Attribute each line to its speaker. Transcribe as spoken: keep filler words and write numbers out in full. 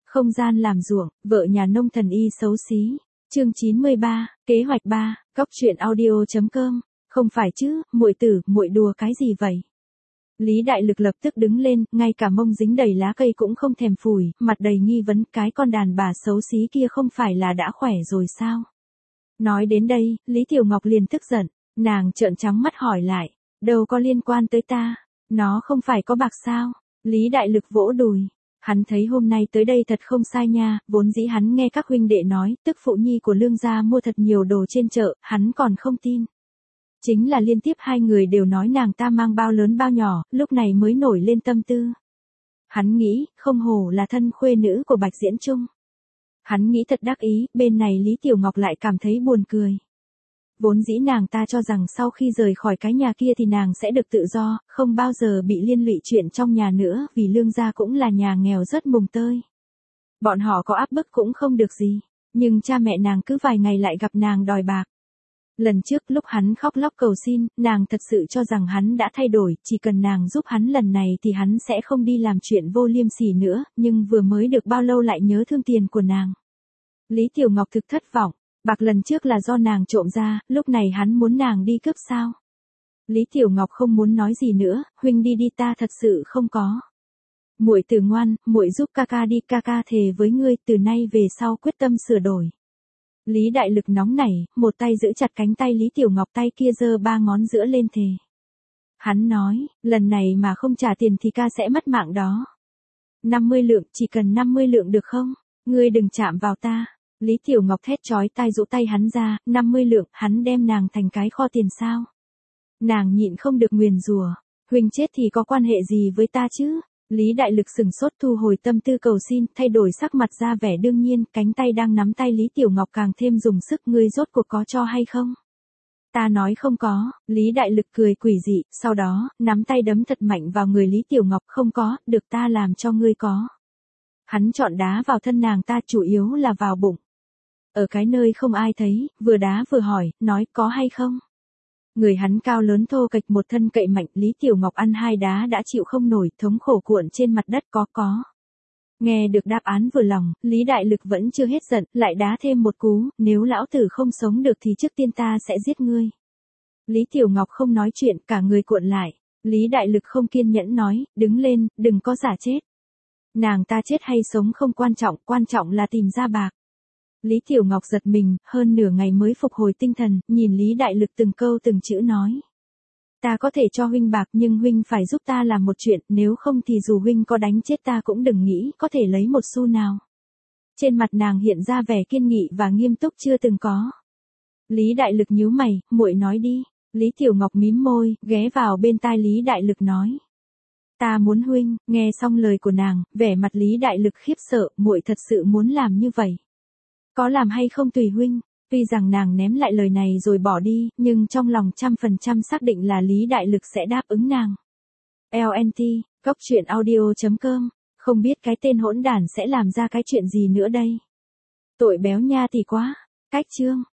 Speaker 1: Không gian làm ruộng, vợ nhà nông thần y xấu xí. Chương chín mươi ba, kế hoạch ba, cóc truyện audio chấm com. Không phải chứ, muội tử, muội đùa cái gì vậy? Lý Đại Lực lập tức đứng lên, ngay cả mông dính đầy lá cây cũng không thèm phủi, mặt đầy nghi vấn, cái con đàn bà xấu xí kia không phải là đã khỏe rồi sao? Nói đến đây, Lý Tiểu Ngọc liền tức giận, nàng trợn trắng mắt hỏi lại, đâu có liên quan tới ta, nó không phải có bạc sao? Lý Đại Lực vỗ đùi. Hắn thấy hôm nay tới đây thật không sai nha, vốn dĩ hắn nghe các huynh đệ nói, tức phụ nhi của Lương gia mua thật nhiều đồ trên chợ, hắn còn không tin. Chính là liên tiếp hai người đều nói nàng ta mang bao lớn bao nhỏ, lúc này mới nổi lên tâm tư. Hắn nghĩ, không hổ là thân khuê nữ của Bạch Diễn Trung. Hắn nghĩ thật đắc ý, bên này Lý Tiểu Ngọc lại cảm thấy buồn cười. Vốn dĩ nàng ta cho rằng sau khi rời khỏi cái nhà kia thì nàng sẽ được tự do, không bao giờ bị liên lụy chuyện trong nhà nữa, vì Lương gia cũng là nhà nghèo rất mùng tơi. Bọn họ có áp bức cũng không được gì, nhưng cha mẹ nàng cứ vài ngày lại gặp nàng đòi bạc. Lần trước lúc hắn khóc lóc cầu xin, nàng thật sự cho rằng hắn đã thay đổi, chỉ cần nàng giúp hắn lần này thì hắn sẽ không đi làm chuyện vô liêm sỉ nữa, nhưng vừa mới được bao lâu lại nhớ thương tiền của nàng. Lý Tiểu Ngọc thực thất vọng. Bạc lần trước là do nàng trộm ra, lúc này hắn muốn nàng đi cướp sao? Lý Tiểu Ngọc không muốn nói gì nữa, huynh đi đi, ta thật sự không có. Muội tử ngoan, muội giúp ca ca đi, ca ca thề với ngươi, từ nay về sau quyết tâm sửa đổi. Lý Đại Lực nóng nảy, một tay giữ chặt cánh tay Lý Tiểu Ngọc, tay kia giơ ba ngón giữa lên thề. Hắn nói, lần này mà không trả tiền thì ca sẽ mất mạng đó. năm mươi lượng, chỉ cần năm mươi lượng được không? Ngươi đừng chạm vào ta. Lý Tiểu Ngọc thét chói tai rũ tay hắn ra, năm mươi lượng, hắn đem nàng thành cái kho tiền sao? Nàng nhịn không được nguyền rủa, huynh chết thì có quan hệ gì với ta chứ? Lý Đại Lực sừng sốt thu hồi tâm tư cầu xin, thay đổi sắc mặt ra vẻ đương nhiên, cánh tay đang nắm tay Lý Tiểu Ngọc càng thêm dùng sức, ngươi rốt cuộc có cho hay không? Ta nói không có, Lý Đại Lực cười quỷ dị, sau đó, nắm tay đấm thật mạnh vào người Lý Tiểu Ngọc, không có, được ta làm cho ngươi có. Hắn chọn đá vào thân nàng ta, chủ yếu là vào bụng. Ở cái nơi không ai thấy, vừa đá vừa hỏi, nói có hay không? Người hắn cao lớn thô kệch, một thân cậy mạnh, Lý Tiểu Ngọc ăn hai đá đã chịu không nổi, thống khổ cuộn trên mặt đất, có có. Nghe được đáp án vừa lòng, Lý Đại Lực vẫn chưa hết giận, lại đá thêm một cú, nếu lão tử không sống được thì trước tiên ta sẽ giết ngươi. Lý Tiểu Ngọc không nói chuyện, cả người cuộn lại. Lý Đại Lực không kiên nhẫn nói, đứng lên, đừng có giả chết. Nàng ta chết hay sống không quan trọng, quan trọng là tìm ra bạc. Lý Tiểu Ngọc giật mình, hơn nửa ngày mới phục hồi tinh thần, nhìn Lý Đại Lực từng câu từng chữ nói. Ta có thể cho huynh bạc nhưng huynh phải giúp ta làm một chuyện, nếu không thì dù huynh có đánh chết ta cũng đừng nghĩ có thể lấy một xu nào. Trên mặt nàng hiện ra vẻ kiên nghị và nghiêm túc chưa từng có. Lý Đại Lực nhíu mày, muội nói đi. Lý Tiểu Ngọc mím môi, ghé vào bên tai Lý Đại Lực nói. Ta muốn huynh, nghe xong lời của nàng, vẻ mặt Lý Đại Lực khiếp sợ, muội thật sự muốn làm như vậy. Có làm hay không tùy huynh, tuy rằng nàng ném lại lời này rồi bỏ đi, nhưng trong lòng trăm phần trăm xác định là Lý Đại Lực sẽ đáp ứng nàng. lờ en tê, cóc truyện audio chấm com, không biết cái tên hỗn đản sẽ làm ra cái chuyện gì nữa đây. Tội béo nha thì quá, cách chương.